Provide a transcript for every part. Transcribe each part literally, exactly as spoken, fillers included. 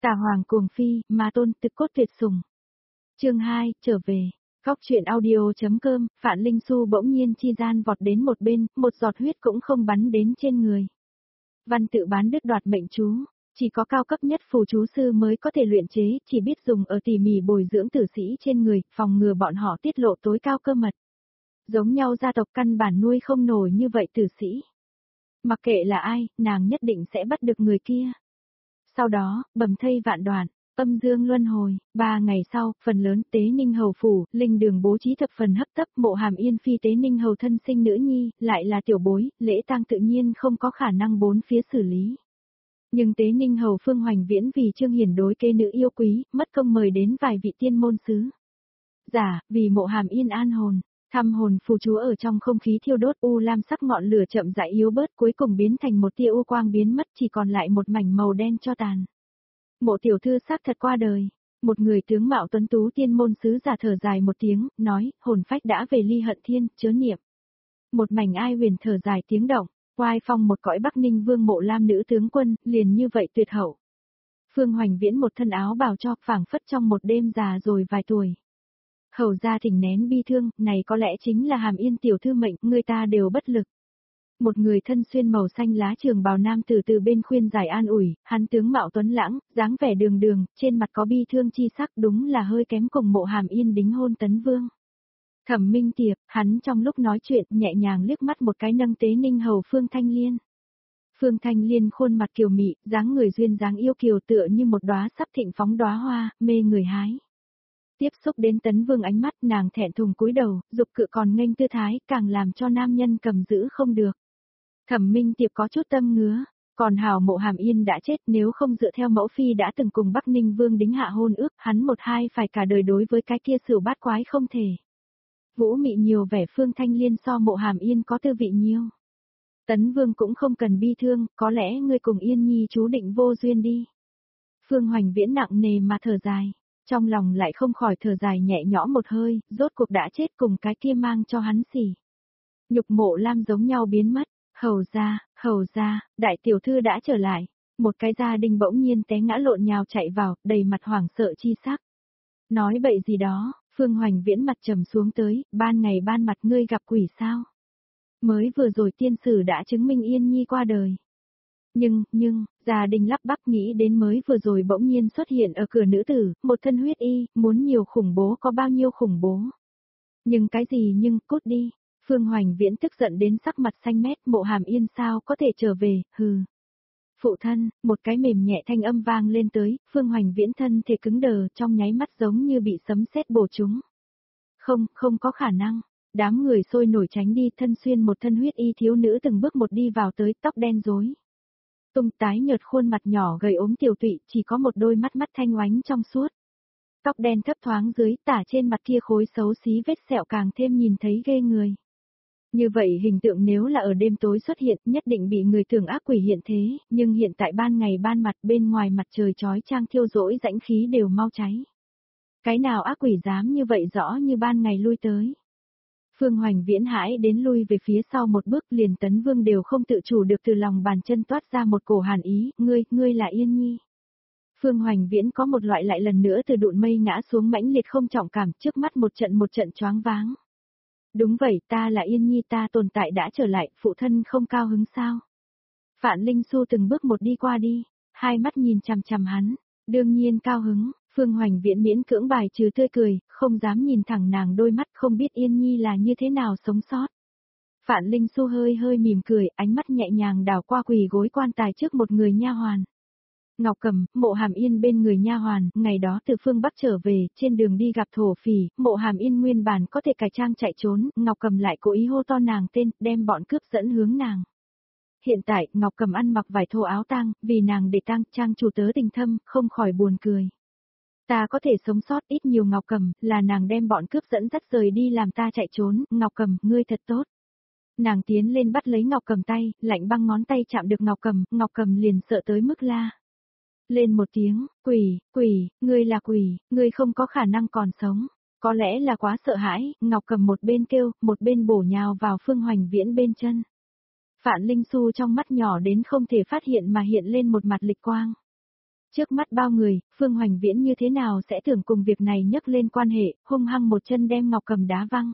Tà hoàng cuồng phi, ma tôn tực cốt tuyệt sủng. Chương hai, trở về. Góc truyện audio.com, Phạn Linh Xu bỗng nhiên chi gian vọt đến một bên, một giọt huyết cũng không bắn đến trên người. Văn tự bán đứt đoạt mệnh chú, chỉ có cao cấp nhất phù chú sư mới có thể luyện chế, chỉ biết dùng ở tỉ mỉ bồi dưỡng tử sĩ trên người, phòng ngừa bọn họ tiết lộ tối cao cơ mật. Giống nhau gia tộc căn bản nuôi không nổi như vậy tử sĩ. Mặc kệ là ai, nàng nhất định sẽ bắt được người kia. Sau đó, bầm thây vạn đoạn, âm dương luân hồi, ba ngày sau, phần lớn Tế Ninh Hầu phủ, linh đường bố trí thập phần hấp tấp, Mộ Hàm Yên phi Tế Ninh Hầu thân sinh nữ nhi, lại là tiểu bối, lễ tang tự nhiên không có khả năng bốn phía xử lý. Nhưng Tế Ninh Hầu Phương Hoành Viễn vì Trương Hiển đối kê nữ yêu quý, mất công mời đến vài vị tiên môn sứ. Giả, vì Mộ Hàm Yên an hồn, thăm hồn phù chú ở trong không khí thiêu đốt u lam sắc ngọn lửa chậm rãi yếu bớt, cuối cùng biến thành một tia u quang biến mất, chỉ còn lại một mảnh màu đen cho tàn. Mộ tiểu thư xác thật qua đời. Một người tướng mạo tuấn tú tiên môn sứ giả thở dài một tiếng, nói, hồn phách đã về ly hận thiên, chớ niệm. Một mảnh ai huyền thở dài tiếng động, oai phong một cõi Bắc Ninh vương Mộ Lam nữ tướng quân, liền như vậy tuyệt hậu. Phương Hoành Viễn một thân áo bào cho, phảng phất trong một đêm già rồi vài tuổi. Hầu ra thỉnh nén bi thương, này có lẽ chính là Hàm Yên tiểu thư mệnh, người ta đều bất lực. Một người thân xuyên màu xanh lá trường bào nam tử từ bên khuyên giải an ủi, hắn tướng mạo tuấn lãng, dáng vẻ đường đường, trên mặt có bi thương chi sắc, đúng là hơi kém cùng Mộ Hàm Yên đính hôn tấn vương. Thẩm Minh Tiệp, hắn trong lúc nói chuyện nhẹ nhàng liếc mắt một cái nâng Tế Ninh Hầu Phương Thanh Liên. Phương Thanh Liên khuôn mặt kiều mị, dáng người duyên dáng yêu kiều tựa như một đóa sắp thịnh phóng đóa hoa, mê người hái. Tiếp xúc đến tấn vương ánh mắt, nàng thẹn thùng cúi đầu, dục cự còn nghênh tư thái, càng làm cho nam nhân cầm giữ không được. Thẩm Minh Tiệp có chút tâm ngứa, còn hào Mộ Hàm Yên đã chết, nếu không dựa theo mẫu phi đã từng cùng Bắc Ninh vương đính hạ hôn ước, hắn một hai phải cả đời đối với cái kia sửu bát quái không thể. Vũ mị nhiều vẻ Phương Thanh Liên so Mộ Hàm Yên có tư vị nhiều. Tấn vương cũng không cần bi thương, có lẽ ngươi cùng Yên Nhi chú định vô duyên đi. Phương Hoành Viễn nặng nề mà thở dài, trong lòng lại không khỏi thở dài nhẹ nhõm một hơi, rốt cuộc đã chết cùng cái kia mang cho hắn xỉ. Nhục Mộ Lam giống nhau biến mất. Hầu ra, hầu ra, đại tiểu thư đã trở lại. Một cái gia đình bỗng nhiên té ngã lộn nhào chạy vào, đầy mặt hoảng sợ chi sắc. Nói bậy gì đó, Phương Hoành Viễn mặt trầm xuống tới, ban ngày ban mặt ngươi gặp quỷ sao? Mới vừa rồi tiên sử đã chứng minh Yên Nhi qua đời. Nhưng, nhưng, gia đình lắp bắp nghĩ đến mới vừa rồi bỗng nhiên xuất hiện ở cửa nữ tử, một thân huyết y, muốn nhiều khủng bố có bao nhiêu khủng bố. Nhưng cái gì nhưng, cút đi. Phương Hoành Viễn tức giận đến sắc mặt xanh mét, Mộ Hàm Yên sao có thể trở về, hừ. Phụ thân, một cái mềm nhẹ thanh âm vang lên tới, Phương Hoành Viễn thân thể cứng đờ, trong nháy mắt giống như bị sấm sét bổ trúng. Không, không có khả năng. Đám người sôi nổi tránh đi, thân xuyên một thân huyết y thiếu nữ từng bước một đi vào tới, tóc đen rối tung, tái nhợt khuôn mặt nhỏ gầy ốm tiểu tụy, chỉ có một đôi mắt mắt thanh oánh trong suốt. Tóc đen thấp thoáng dưới, tả trên mặt kia khối xấu xí vết sẹo càng thêm nhìn thấy ghê người. Như vậy hình tượng nếu là ở đêm tối xuất hiện, nhất định bị người tưởng ác quỷ hiện thế, nhưng hiện tại ban ngày ban mặt bên ngoài mặt trời chói chang thiêu rỗi rãnh khí đều mau cháy. Cái nào ác quỷ dám như vậy rõ như ban ngày lui tới. Phương Hoành Viễn hãi đến lui về phía sau một bước, liền tấn vương đều không tự chủ được từ lòng bàn chân toát ra một cổ hàn ý, ngươi, ngươi là Yên Nhi. Phương Hoành Viễn có một loại lại lần nữa từ đụn mây ngã xuống mãnh liệt không trọng cảm, trước mắt một trận một trận choáng váng. Đúng vậy, ta là Yên Nhi, ta tồn tại đã trở lại, phụ thân không cao hứng sao? Phạn Linh Xu từng bước một đi qua đi, hai mắt nhìn chằm chằm hắn, đương nhiên cao hứng. Phương Hoành Viễn miễn cưỡng bài trừ tươi cười, không dám nhìn thẳng nàng đôi mắt, không biết Yên Nhi là như thế nào sống sót. Phạn Linh Xu hơi hơi mỉm cười, ánh mắt nhẹ nhàng đảo qua quỳ gối quan tài trước một người nha hoàn. Ngọc Cầm, Mộ Hàm Yên bên người nha hoàn, ngày đó từ phương Bắc trở về, trên đường đi gặp thổ phỉ, Mộ Hàm Yên nguyên bản có thể cải trang chạy trốn, Ngọc Cầm lại cố ý hô to nàng tên, đem bọn cướp dẫn hướng nàng. Hiện tại, Ngọc Cầm ăn mặc vải thô áo tang, vì nàng để tang, trang chủ tớ tình thâm, không khỏi buồn cười. Ta có thể sống sót, ít nhiều Ngọc Cầm, là nàng đem bọn cướp dẫn dắt rời đi làm ta chạy trốn, Ngọc Cầm, ngươi thật tốt. Nàng tiến lên bắt lấy Ngọc Cầm tay, lạnh băng ngón tay chạm được Ngọc Cầm, Ngọc Cầm liền sợ tới mức la. Lên một tiếng, quỷ, quỷ, ngươi là quỷ, ngươi không có khả năng còn sống. Có lẽ là quá sợ hãi, Ngọc Cầm một bên kêu, một bên bổ nhào vào Phương Hoành Viễn bên chân. Phạn Linh Xu trong mắt nhỏ đến không thể phát hiện mà hiện lên một mặt lịch quang. Trước mắt bao người, Phương Hoành Viễn như thế nào sẽ tưởng cùng việc này nhấc lên quan hệ, hung hăng một chân đem Ngọc Cầm đá văng.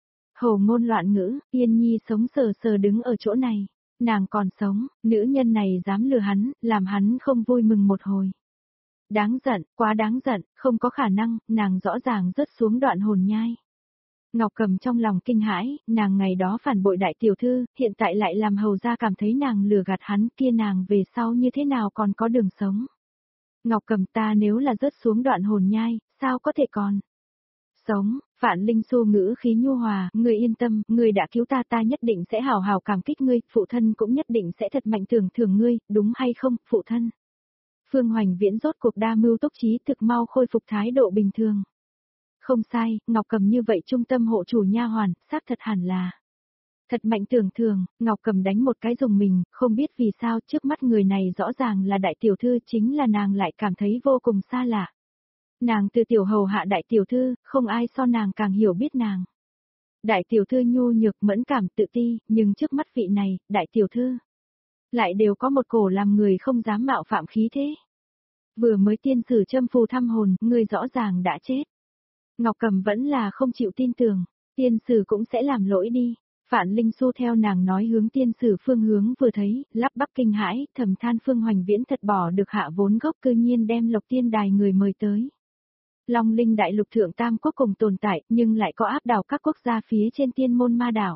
Hồ ngôn loạn ngữ, Yên Nhi sống sờ sờ đứng ở chỗ này. Nàng còn sống, nữ nhân này dám lừa hắn, làm hắn không vui mừng một hồi. Đáng giận, quá đáng giận, không có khả năng, nàng rõ ràng rớt xuống đoạn hồn nhai. Ngọc Cầm trong lòng kinh hãi, nàng ngày đó phản bội đại tiểu thư, hiện tại lại làm hầu ra cảm thấy nàng lừa gạt hắn, kia nàng về sau như thế nào còn có đường sống. Ngọc Cầm, ta nếu là rớt xuống đoạn hồn nhai, sao có thể còn sống? Phạn Linh Xu ngữ khí nhu hòa, ngươi yên tâm, ngươi đã cứu ta, ta nhất định sẽ hào hào cảm kích ngươi, phụ thân cũng nhất định sẽ thật mạnh thưởng thưởng ngươi, đúng hay không, phụ thân? Phương Hoành Viễn rốt cuộc đa mưu túc trí, thực mau khôi phục thái độ bình thường. Không sai, Ngọc Cầm như vậy trung tâm hộ chủ nha hoàn, xác thật hẳn là. Thật mạnh tưởng thường, Ngọc Cầm đánh một cái dùng mình, không biết vì sao trước mắt người này rõ ràng là đại tiểu thư, chính là nàng lại cảm thấy vô cùng xa lạ. Nàng từ tiểu hầu hạ đại tiểu thư, không ai so nàng càng hiểu biết nàng. Đại tiểu thư nhu nhược mẫn cảm tự ti, nhưng trước mắt vị này, đại tiểu thư lại đều có một cổ làm người không dám mạo phạm khí thế. Vừa mới tiên sử châm phù thăm hồn, người rõ ràng đã chết. Ngọc Cầm vẫn là không chịu tin tưởng, tiên sử cũng sẽ làm lỗi đi. Phạn Linh Xu theo nàng nói hướng tiên sử phương hướng vừa thấy, lắp bắp kinh hãi, thầm than Phương Hoành Viễn thật bỏ được hạ vốn gốc cư nhiên đem Lộc Tiên Đài người mời tới. Long Linh đại lục thượng tam quốc cùng tồn tại, nhưng lại có áp đảo các quốc gia phía trên tiên môn ma đảo.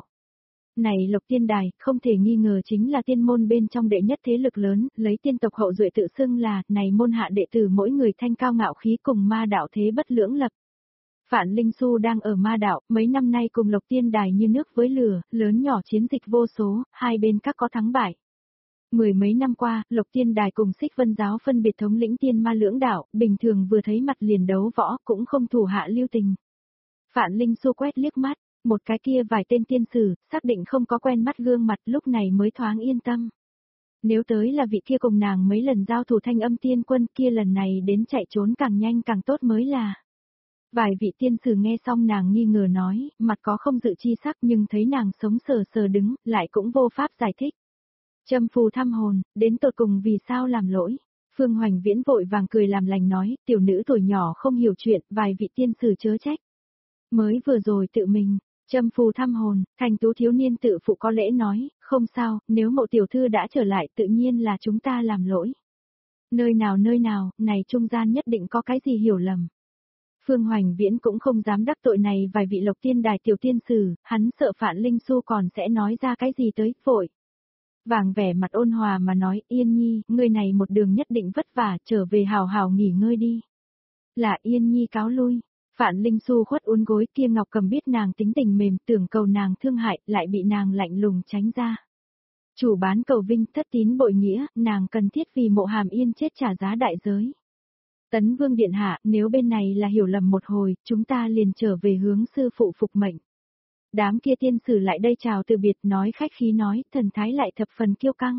Này Lộc Tiên Đài, không thể nghi ngờ chính là tiên môn bên trong đệ nhất thế lực lớn, lấy tiên tộc hậu duệ tự xưng là, này môn hạ đệ tử mỗi người thanh cao ngạo khí cùng ma đảo thế bất lưỡng lập. Phạn Linh Xu đang ở ma đảo, mấy năm nay cùng Lộc Tiên Đài như nước với lửa, lớn nhỏ chiến dịch vô số, hai bên các có thắng bại. Mười mấy năm qua, Lộc Tiên Đài cùng Xích Vân Giáo phân biệt thống lĩnh tiên ma lưỡng đảo, bình thường vừa thấy mặt liền đấu võ cũng không thủ hạ lưu tình. Phạn Linh Xu quét liếc mắt, một cái kia vài tên tiên sử, xác định không có quen mắt gương mặt lúc này mới thoáng yên tâm. Nếu tới là vị kia cùng nàng mấy lần giao thủ Thanh Âm Tiên Quân kia lần này đến chạy trốn càng nhanh càng tốt mới là. Vài vị tiên sử nghe xong nàng nghi ngờ nói, mặt có không dự chi sắc nhưng thấy nàng sống sờ sờ đứng, lại cũng vô pháp giải thích. Châm phù thăm hồn, đến tột cùng vì sao làm lỗi. Phương Hoành Viễn vội vàng cười làm lành nói, tiểu nữ tuổi nhỏ không hiểu chuyện, vài vị tiên sử chớ trách. Mới vừa rồi tự mình, châm phù thăm hồn, thành tú thiếu niên tự phụ có lễ nói, không sao, nếu mộ tiểu thư đã trở lại tự nhiên là chúng ta làm lỗi. Nơi nào nơi nào, này trung gian nhất định có cái gì hiểu lầm. Phương Hoành Viễn cũng không dám đắc tội này vài vị Lộc Tiên Đài tiểu tiên sử, hắn sợ Phạn Linh Xu còn sẽ nói ra cái gì tới, vội. Vàng vẻ mặt ôn hòa mà nói, Yên Nhi, người này một đường nhất định vất vả, trở về hào hào nghỉ ngơi đi. Là Yên Nhi cáo lui, Phạn Linh Xu khuất uốn gối kia Ngọc Cầm biết nàng tính tình mềm tưởng cầu nàng thương hại, lại bị nàng lạnh lùng tránh ra. Chủ bán cầu vinh thất tín bội nghĩa, nàng cần thiết vì mộ hàm yên chết trả giá đại giới. Tấn Vương Điện Hạ, nếu bên này là hiểu lầm một hồi, chúng ta liền trở về hướng sư phụ phục mệnh. Đám kia tiên sử lại đây chào từ biệt nói khách khí nói, thần thái lại thập phần kiêu căng.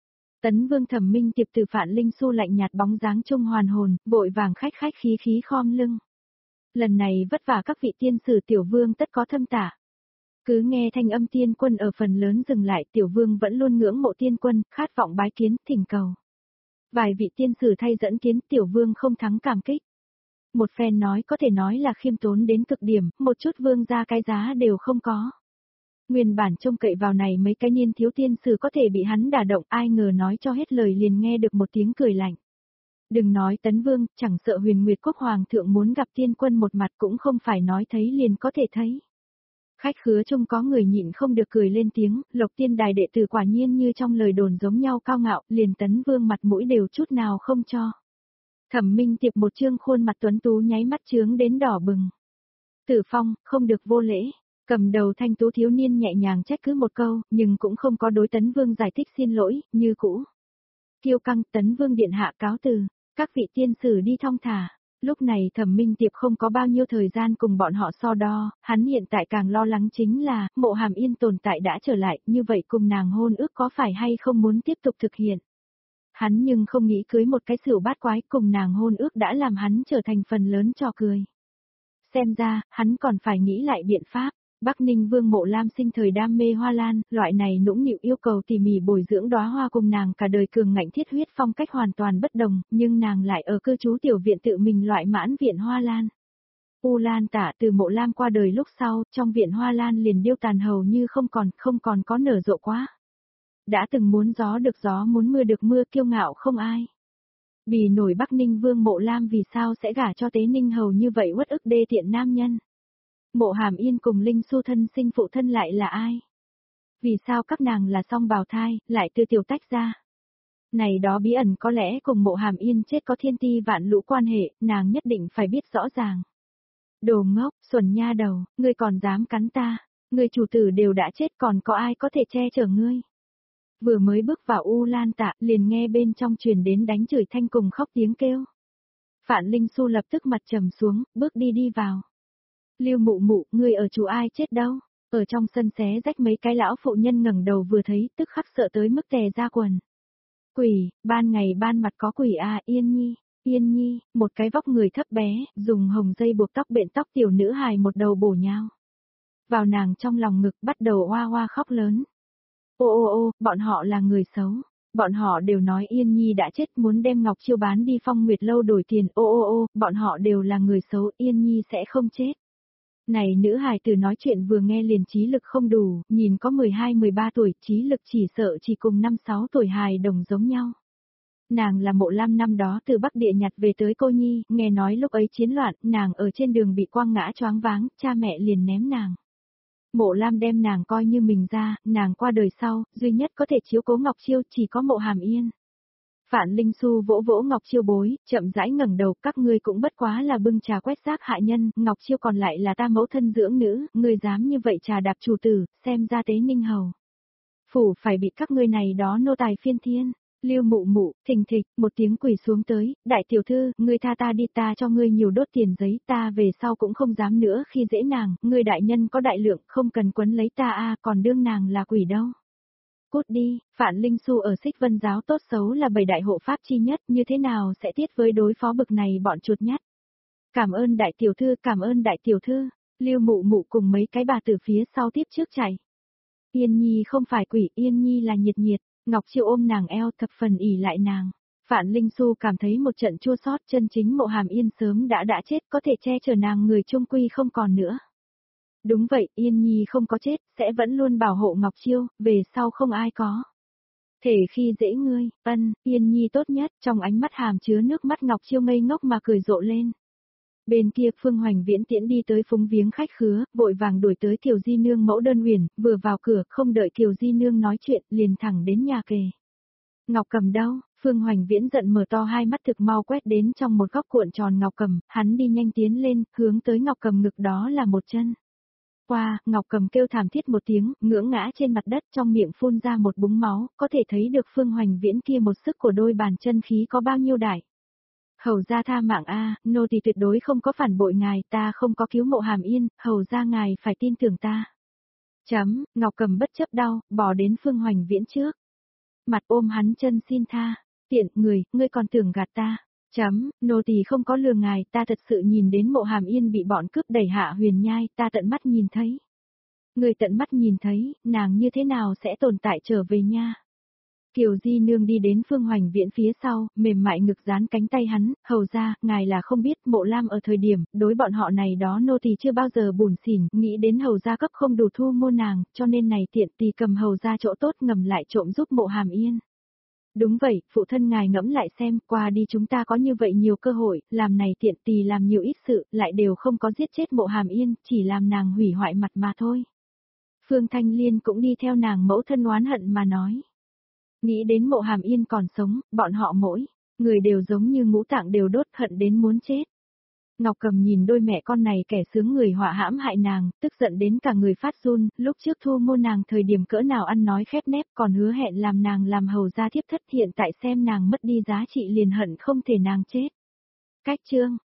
Tấn Vương Thẩm Minh Tiệp từ Phạn Linh Xu lạnh nhạt bóng dáng trung hoàn hồn, vội vàng khách khách khí khí khom lưng. Lần này vất vả các vị tiên sử tiểu vương tất có thâm tả. Cứ nghe Thanh Âm Tiên Quân ở phần lớn dừng lại, tiểu vương vẫn luôn ngưỡng mộ tiên quân, khát vọng bái kiến, thỉnh cầu. Vài vị tiên sử thay dẫn kiến tiểu vương không thắng cảm kích. Một phen nói có thể nói là khiêm tốn đến cực điểm, một chút vương ra cái giá đều không có. Nguyên bản trông cậy vào này mấy cái niên thiếu tiên sử có thể bị hắn đả động, ai ngờ nói cho hết lời liền nghe được một tiếng cười lạnh. Đừng nói Tấn Vương, chẳng sợ Huyền Nguyệt Quốc Hoàng thượng muốn gặp tiên quân một mặt cũng không phải nói thấy liền có thể thấy. Khách khứa trông có người nhịn không được cười lên tiếng, Lộc Tiên Đài đệ tử quả nhiên như trong lời đồn giống nhau cao ngạo, liền Tấn Vương mặt mũi đều chút nào không cho. Thẩm Minh Tiệp một trương khuôn mặt tuấn tú nháy mắt chướng đến đỏ bừng. Tử Phong, không được vô lễ. Cầm đầu thanh tú thiếu niên nhẹ nhàng trách cứ một câu, nhưng cũng không có đối Tấn Vương giải thích xin lỗi, như cũ. Kiêu căng, Tấn Vương điện hạ cáo từ, các vị tiên sử đi thong thả. Lúc này Thẩm Minh Tiệp không có bao nhiêu thời gian cùng bọn họ so đo, hắn hiện tại càng lo lắng chính là, mộ hàm yên tồn tại đã trở lại, như vậy cùng nàng hôn ước có phải hay không muốn tiếp tục thực hiện. Hắn nhưng không nghĩ cưới một cái sửu bát quái cùng nàng hôn ước đã làm hắn trở thành phần lớn trò cười. Xem ra, hắn còn phải nghĩ lại biện pháp. Bắc Ninh Vương Mộ Lam sinh thời đam mê hoa lan, loại này nũng nịu yêu cầu tỉ mỉ bồi dưỡng đóa hoa cùng nàng cả đời cường ngạnh thiết huyết phong cách hoàn toàn bất đồng, nhưng nàng lại ở cư trú tiểu viện tự mình loại mãn viện hoa lan. U Lan Tả từ Mộ Lam qua đời lúc sau, trong viện hoa lan liền điêu tàn hầu như không còn, không còn có nở rộ quá. Đã từng muốn gió được gió muốn mưa được mưa kiêu ngạo không ai. Bì nổi Bắc Ninh Vương Mộ Lam vì sao sẽ gả cho Tế Ninh hầu như vậy uất ức đê tiện nam nhân. Mộ Hàm Yên cùng Linh Xu thân sinh phụ thân lại là ai? Vì sao các nàng là song bào thai, lại từ tiểu tách ra? Này đó bí ẩn có lẽ cùng Mộ Hàm Yên chết có thiên ti vạn lũ quan hệ, nàng nhất định phải biết rõ ràng. Đồ ngốc, xuẩn nha đầu, ngươi còn dám cắn ta, ngươi chủ tử đều đã chết còn có ai có thể che chở ngươi. Vừa mới bước vào U Lan Tạ, liền nghe bên trong truyền đến đánh chửi thanh cùng khóc tiếng kêu. Phạn Linh Xu lập tức mặt trầm xuống, bước đi đi vào. Lưu Mụ Mụ, ngươi ở chủ ai chết đâu? Ở trong sân xé rách mấy cái lão phụ nhân ngẩng đầu vừa thấy, tức khắc sợ tới mức tè ra quần. Quỷ, ban ngày ban mặt có quỷ à, Yên Nhi, Yên Nhi, một cái vóc người thấp bé, dùng hồng dây buộc tóc bện tóc tiểu nữ hài một đầu bổ nhào. Vào nàng trong lòng ngực bắt đầu oa oa khóc lớn. Ô ô ô, bọn họ là người xấu. Bọn họ đều nói Yên Nhi đã chết muốn đem Ngọc Chiêu bán đi Phong Nguyệt Lâu đổi tiền. Ô ô ô, bọn họ đều là người xấu, Yên Nhi sẽ không chết. Này nữ hài tử nói chuyện vừa nghe liền trí lực không đủ, nhìn có mười hai mười ba tuổi, trí lực chỉ sợ chỉ cùng năm sáu tuổi hài đồng giống nhau. Nàng là Mộ Lam năm đó từ Bắc Địa nhặt về tới cô nhi, nghe nói lúc ấy chiến loạn, nàng ở trên đường bị quăng ngã choáng váng, cha mẹ liền ném nàng. Mộ Lam đem nàng coi như mình ra, nàng qua đời sau, duy nhất có thể chiếu cố Ngọc Chiêu chỉ có Mộ Hàm Yên. Phạn Linh Xu vỗ vỗ Ngọc Chiêu bối, chậm rãi ngẩng đầu, các ngươi cũng bất quá là bưng trà quét rác hạ nhân, Ngọc Chiêu còn lại là ta mẫu thân dưỡng nữ, ngươi dám như vậy trà đạp chủ tử, xem ra Tế Ninh hầu. Phủ phải bị các ngươi này đó nô tài phiên thiên. Lưu Mụ Mụ, thình thịch, một tiếng quỳ xuống tới, đại tiểu thư, ngươi tha ta đi, ta cho ngươi nhiều đốt tiền giấy, ta về sau cũng không dám nữa khi dễ nàng, ngươi đại nhân có đại lượng, không cần quấn lấy ta a, còn đương nàng là quỷ đâu. Cút đi, Phạn Linh Xu ở Xích Vân giáo tốt xấu là bảy đại hộ pháp chi nhất, như thế nào sẽ tiết với đối phó bực này bọn chuột nhắt. Cảm ơn đại tiểu thư, cảm ơn đại tiểu thư, Lưu Mụ Mụ cùng mấy cái bà từ phía sau tiếp trước chạy. Yên Nhi không phải quỷ, Yên Nhi là nhiệt nhiệt. Ngọc Chiêu ôm nàng eo thập phần ỉ lại nàng. Phạn Linh Xu cảm thấy một trận chua xót, chân chính Mộ Hàm Yên sớm đã đã chết, có thể che chở nàng người trung quy không còn nữa. Đúng vậy, Yên Nhi không có chết, sẽ vẫn luôn bảo hộ Ngọc Chiêu, về sau không ai có. Thể khi dễ ngươi, ân, Yên Nhi tốt nhất, trong ánh mắt hàm chứa nước mắt Ngọc Chiêu ngây ngốc mà cười rộ lên. Bên kia Phương Hoành Viễn tiễn đi tới phúng viếng khách khứa, vội vàng đuổi tới Kiều Di Nương mẫu đơn huyền, vừa vào cửa, không đợi Kiều Di Nương nói chuyện, liền thẳng đến nhà kề. Ngọc Cầm đâu? Phương Hoành Viễn giận mở to hai mắt thực mau quét đến trong một góc cuộn tròn Ngọc Cầm, hắn đi nhanh tiến lên, hướng tới Ngọc Cầm ngực đó là một chân. Qua, Ngọc Cầm kêu thảm thiết một tiếng, ngưỡng ngã trên mặt đất trong miệng phun ra một búng máu, có thể thấy được Phương Hoành Viễn kia một sức của đôi bàn chân khí có bao nhiêu đại. Hầu ra tha mạng a, nô tỳ tuyệt đối không có phản bội ngài, ta không có cứu Mộ Hàm Yên, hầu ra ngài phải tin tưởng ta. Chấm, Ngọc Cầm bất chấp đau, bỏ đến Phương Hoành Viễn trước. Mặt ôm hắn chân xin tha, tiện người, ngươi còn tưởng gạt ta. Chấm, nô tỳ không có lừa ngài, ta thật sự nhìn đến Mộ Hàm Yên bị bọn cướp đẩy hạ huyền nhai, ta tận mắt nhìn thấy. Người tận mắt nhìn thấy, nàng như thế nào sẽ tồn tại trở về nha. Kiều Di Nương đi đến Phương Hoành Viễn phía sau, mềm mại ngực dán cánh tay hắn, hầu ra, ngài là không biết Mộ Lam ở thời điểm, đối bọn họ này đó nô tỳ chưa bao giờ buồn xỉn, nghĩ đến hầu ra cấp không đủ thu mua nàng, cho nên này tiện tỳ cầm hầu ra chỗ tốt ngầm lại trộm giúp Mộ Hàm Yên. Đúng vậy, phụ thân ngài ngẫm lại xem, qua đi chúng ta có như vậy nhiều cơ hội, làm này tiện tỳ làm nhiều ít sự, lại đều không có giết chết Mộ Hàm Yên, chỉ làm nàng hủy hoại mặt mà thôi. Phương Thanh Liên cũng đi theo nàng mẫu thân oán hận mà nói. Nghĩ đến Mộ Hàm Yên còn sống, bọn họ mỗi người đều giống như ngũ tạng đều đốt hận đến muốn chết. Ngọc Cầm nhìn đôi mẹ con này kẻ sướng người họa hãm hại nàng, tức giận đến cả người phát run, lúc trước thu mua nàng thời điểm cỡ nào ăn nói khép nép còn hứa hẹn làm nàng làm hầu gia thiếp thất, hiện tại xem nàng mất đi giá trị liền hận không thể nàng chết. Cách chương